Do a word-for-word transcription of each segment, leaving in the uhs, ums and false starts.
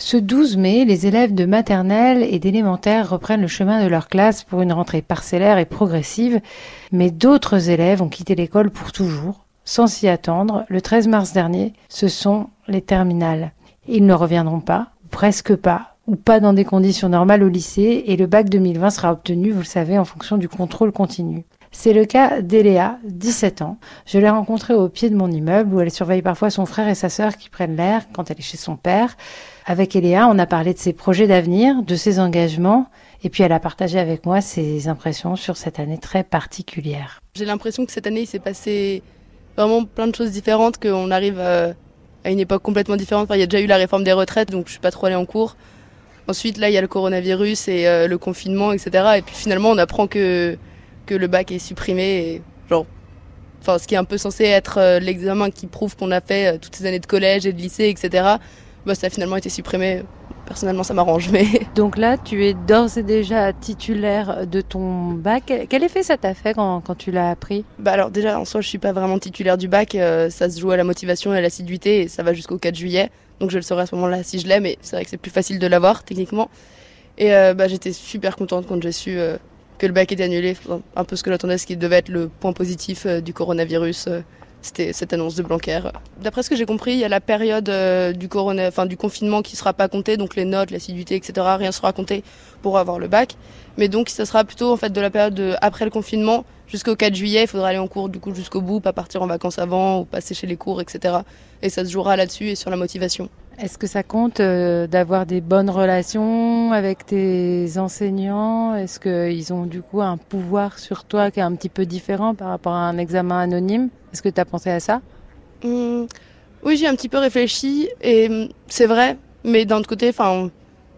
Ce douze mai, les élèves de maternelle et d'élémentaire reprennent le chemin de leur classe pour une rentrée parcellaire et progressive, mais d'autres élèves ont quitté l'école pour toujours. Sans s'y attendre, le treize mars dernier, ce sont les terminales. Ils ne reviendront pas, ou presque pas, ou pas dans des conditions normales au lycée, et le bac deux mille vingt sera obtenu, vous le savez, en fonction du contrôle continu. C'est le cas d'Eléa, dix-sept ans. Je l'ai rencontrée au pied de mon immeuble où elle surveille parfois son frère et sa sœur qui prennent l'air quand elle est chez son père. Avec Eléa, on a parlé de ses projets d'avenir, de ses engagements, et puis elle a partagé avec moi ses impressions sur cette année très particulière. J'ai l'impression que cette année, il s'est passé vraiment plein de choses différentes, qu'on arrive à une époque complètement différente. Enfin, il y a déjà eu la réforme des retraites, donc je suis pas trop allée en cours. Ensuite, là, il y a le coronavirus et euh, le confinement, et cetera. Et puis finalement, on apprend que que le bac est supprimé, et genre, enfin, ce qui est un peu censé être euh, l'examen qui prouve qu'on a fait euh, toutes ces années de collège et de lycée, et cetera. Bah, ça a finalement été supprimé. Personnellement, ça m'arrange. Mais donc là, tu es d'ores et déjà titulaire de ton bac. Quel effet ça t'a fait quand, quand tu l'as appris ? Bah alors déjà, en soi, je suis pas vraiment titulaire du bac. Euh, ça se joue à la motivation et à l'assiduité, et ça va jusqu'au quatre juillet. Donc je le saurai à ce moment-là si je l'ai, mais c'est vrai que c'est plus facile de l'avoir techniquement. Et euh, bah, j'étais super contente quand j'ai su euh, que le bac était annulé. Enfin, un peu ce que j'attendais, ce qui devait être le point positif euh, du coronavirus. Euh, C'était cette annonce de Blanquer. D'après ce que j'ai compris, il y a la période euh, du, corona, enfin, du confinement qui ne sera pas comptée, donc les notes, l'assiduité, et cetera. Rien ne sera compté pour avoir le bac. Mais donc, ça sera plutôt en fait, de la période de, après le confinement jusqu'au quatre juillet. Il faudra aller en cours du coup, jusqu'au bout, pas partir en vacances avant ou pas sécher les cours, et cetera. Et ça se jouera là-dessus et sur la motivation. Est-ce que ça compte euh, d'avoir des bonnes relations avec tes enseignants ? Est-ce qu'ils ont du coup un pouvoir sur toi qui est un petit peu différent par rapport à un examen anonyme ? Est-ce que tu as pensé à ça ? Mmh, Oui, j'ai un petit peu réfléchi et c'est vrai, mais d'un autre côté, enfin,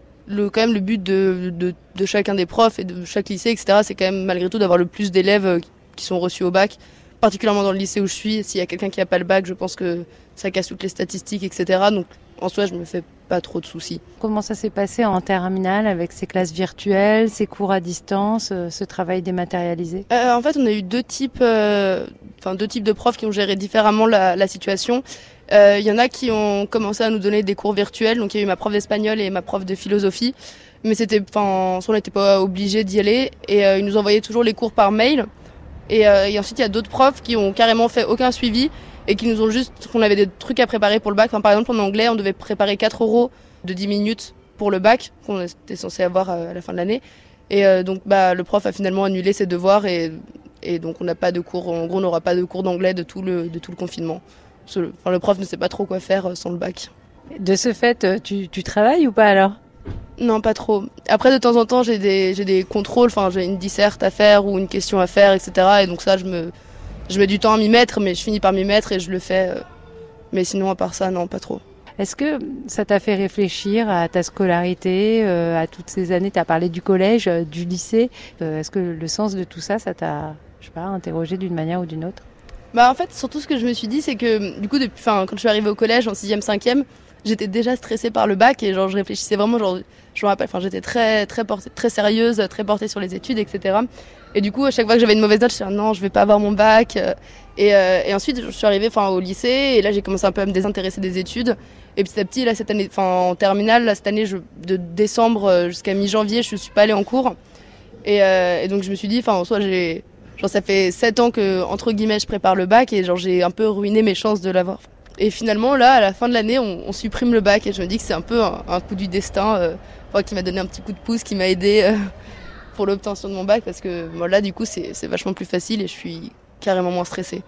le quand même le but de, de, de chacun des profs et de chaque lycée, et cetera, c'est quand même malgré tout d'avoir le plus d'élèves qui sont reçus au bac, particulièrement dans le lycée où je suis. S'il y a quelqu'un qui n'a pas le bac, je pense que ça casse toutes les statistiques, et cetera. Donc en soi, je me fais pas trop de soucis. Comment ça s'est passé en terminale avec ces classes virtuelles, ces cours à distance, ce travail dématérialisé ? euh, En fait, on a eu deux types, euh, enfin deux types de profs qui ont géré différemment la, la situation. Il euh, y en a qui ont commencé à nous donner des cours virtuels. Donc il y a eu ma prof d'espagnol et ma prof de philosophie, mais c'était, enfin, on n'était pas obligé d'y aller. Et euh, ils nous envoyaient toujours les cours par mail. Et, euh, et ensuite, il y a d'autres profs qui ont carrément fait aucun suivi et qui nous ont juste, qu'on avait des trucs à préparer pour le bac. Enfin, par exemple, en anglais, on devait préparer quatre euros de dix minutes pour le bac, qu'on était censé avoir à la fin de l'année. Et euh, donc, bah, le prof a finalement annulé ses devoirs et, et donc on n'a pas de cours. En gros, on n'aura pas de cours d'anglais de tout le, de tout le confinement. Le, enfin, le prof ne sait pas trop quoi faire sans le bac. De ce fait, tu, tu travailles ou pas alors ? Non, pas trop. Après, de temps en temps, j'ai des, j'ai des contrôles, enfin, j'ai une disserte à faire ou une question à faire, et cetera. Et donc ça, je me, je mets du temps à m'y mettre, mais je finis par m'y mettre et je le fais. Mais sinon, à part ça, non, pas trop. Est-ce que ça t'a fait réfléchir à ta scolarité, à toutes ces années ? Tu as parlé du collège, du lycée. Est-ce que le sens de tout ça, ça t'a, je sais pas, interrogé d'une manière ou d'une autre ? Bah, en fait, surtout ce que je me suis dit, c'est que du coup, depuis, enfin, quand je suis arrivée au collège en sixième, cinquième, j'étais déjà stressée par le bac et genre je réfléchissais vraiment, genre je me rappelle, enfin j'étais très très portée, très sérieuse, très portée sur les études, et cetera. Et du coup, à chaque fois que j'avais une mauvaise note, je disais non, je vais pas avoir mon bac. Et, euh, et ensuite, je suis arrivée, enfin au lycée et là j'ai commencé un peu à me désintéresser des études. Et petit à petit, là cette année, enfin en terminale, là, cette année, je, de décembre jusqu'à mi-janvier, je suis pas allée en cours. Et, euh, et donc je me suis dit, enfin en soi, j'ai, genre ça fait sept ans que entre guillemets je prépare le bac et genre j'ai un peu ruiné mes chances de l'avoir. Et finalement, là, à la fin de l'année, on, on supprime le bac et je me dis que c'est un peu un, un coup du destin euh, enfin, qui m'a donné un petit coup de pouce, qui m'a aidé euh, pour l'obtention de mon bac parce que bon, là, du coup, c'est, c'est vachement plus facile et je suis carrément moins stressée.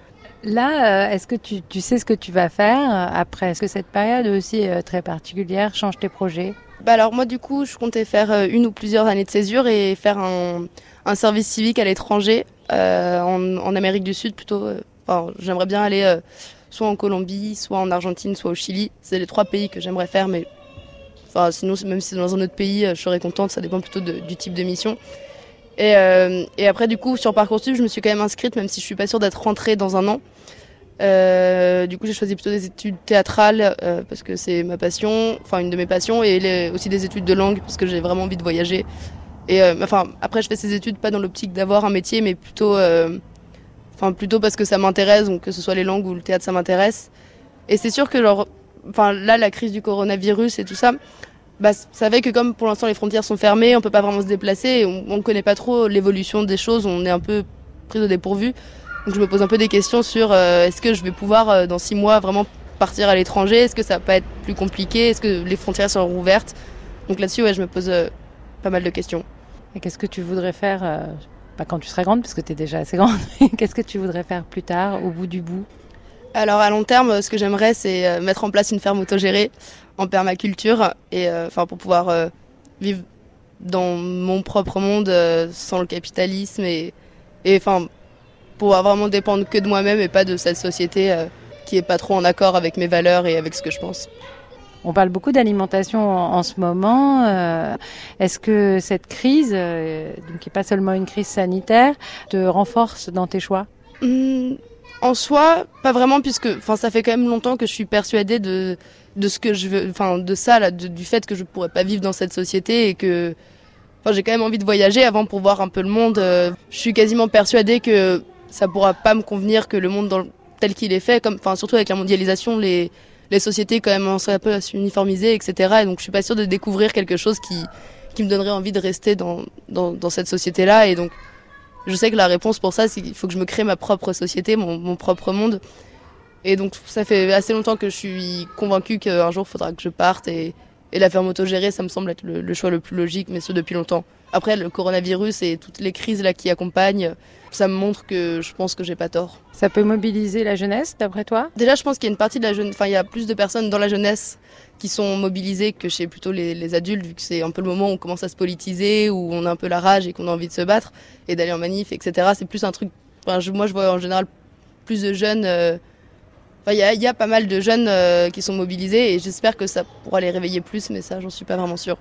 Là, euh, est-ce que tu, tu sais ce que tu vas faire après ? Est-ce que cette période aussi euh, très particulière change tes projets ? Bah alors moi, du coup, je comptais faire une ou plusieurs années de césure et faire un, un service civique à l'étranger, euh, en, en Amérique du Sud plutôt. Euh, enfin, j'aimerais bien aller... Euh, soit en Colombie, soit en Argentine, soit au Chili. C'est les trois pays que j'aimerais faire, mais enfin, sinon, même si c'est dans un autre pays, je serais contente, ça dépend plutôt de, du type de mission. Et, euh, et après, du coup, sur Parcoursup, je me suis quand même inscrite, même si je suis pas sûre d'être rentrée dans un an. Euh, du coup, j'ai choisi plutôt des études théâtrales, euh, parce que c'est ma passion, enfin une de mes passions, et les, aussi des études de langue, parce que j'ai vraiment envie de voyager. Et euh, enfin, après, je fais ces études pas dans l'optique d'avoir un métier, mais plutôt... Euh, Enfin, plutôt parce que ça m'intéresse, donc que ce soit les langues ou le théâtre, ça m'intéresse. Et c'est sûr que, genre, enfin, là, la crise du coronavirus et tout ça, Bah, ça fait que comme pour l'instant les frontières sont fermées, on peut pas vraiment se déplacer, on ne connaît pas trop l'évolution des choses, on est un peu pris au dépourvu. Donc je me pose un peu des questions sur euh, est-ce que je vais pouvoir euh, dans six mois vraiment partir à l'étranger, est-ce que ça va pas être plus compliqué, est-ce que les frontières seront rouvertes. Donc là-dessus, ouais, je me pose euh, pas mal de questions. Et qu'est-ce que tu voudrais faire euh, pas quand tu seras grande, parce que tu es déjà assez grande, qu'est-ce que tu voudrais faire plus tard, au bout du bout? Alors à long terme, ce que j'aimerais, c'est euh, mettre en place une ferme autogérée en permaculture, et euh, enfin pour pouvoir euh, vivre dans mon propre monde euh, sans le capitalisme et et enfin pouvoir vraiment dépendre que de moi-même et pas de cette société euh, qui est pas trop en accord avec mes valeurs et avec ce que je pense. On parle beaucoup d'alimentation en, en ce moment. Euh, est-ce que cette crise, euh, qui n'est pas seulement une crise sanitaire, te renforce dans tes choix? Mmh, en soi, pas vraiment, puisque enfin ça fait quand même longtemps que je suis persuadée de de ce que je veux, enfin de ça là, de, du fait que je pourrais pas vivre dans cette société et que enfin j'ai quand même envie de voyager avant pour voir un peu le monde. Euh, je suis quasiment persuadée que ça pourra pas me convenir, que le monde dans, tel qu'il est fait, comme enfin surtout avec la mondialisation, les les sociétés quand même commencent un peu à s'uniformiser, et cetera. Et donc je suis pas sûre de découvrir quelque chose qui qui me donnerait envie de rester dans dans, dans cette société-là. Et donc je sais que la réponse pour ça, c'est qu'il faut que je me crée ma propre société, mon, mon propre monde. Et donc ça fait assez longtemps que je suis convaincue qu'un jour il faudra que je parte et et la ferme autogérée, ça me semble être le, le choix le plus logique, mais ce depuis longtemps. Après, le coronavirus et toutes les crises là qui accompagnent, ça me montre que je pense que j'ai pas tort. Ça peut mobiliser la jeunesse, d'après toi? Déjà, je pense qu'il y a une partie de la jeunesse, enfin, il y a plus de personnes dans la jeunesse qui sont mobilisées que chez plutôt les, les adultes, vu que c'est un peu le moment où on commence à se politiser, où on a un peu la rage et qu'on a envie de se battre et d'aller en manif, et cetera. C'est plus un truc. Enfin, je, moi, je vois en général plus de jeunes. Euh, Enfin, il y a, y a pas mal de jeunes euh, qui sont mobilisés et j'espère que ça pourra les réveiller plus, mais ça, j'en suis pas vraiment sûre.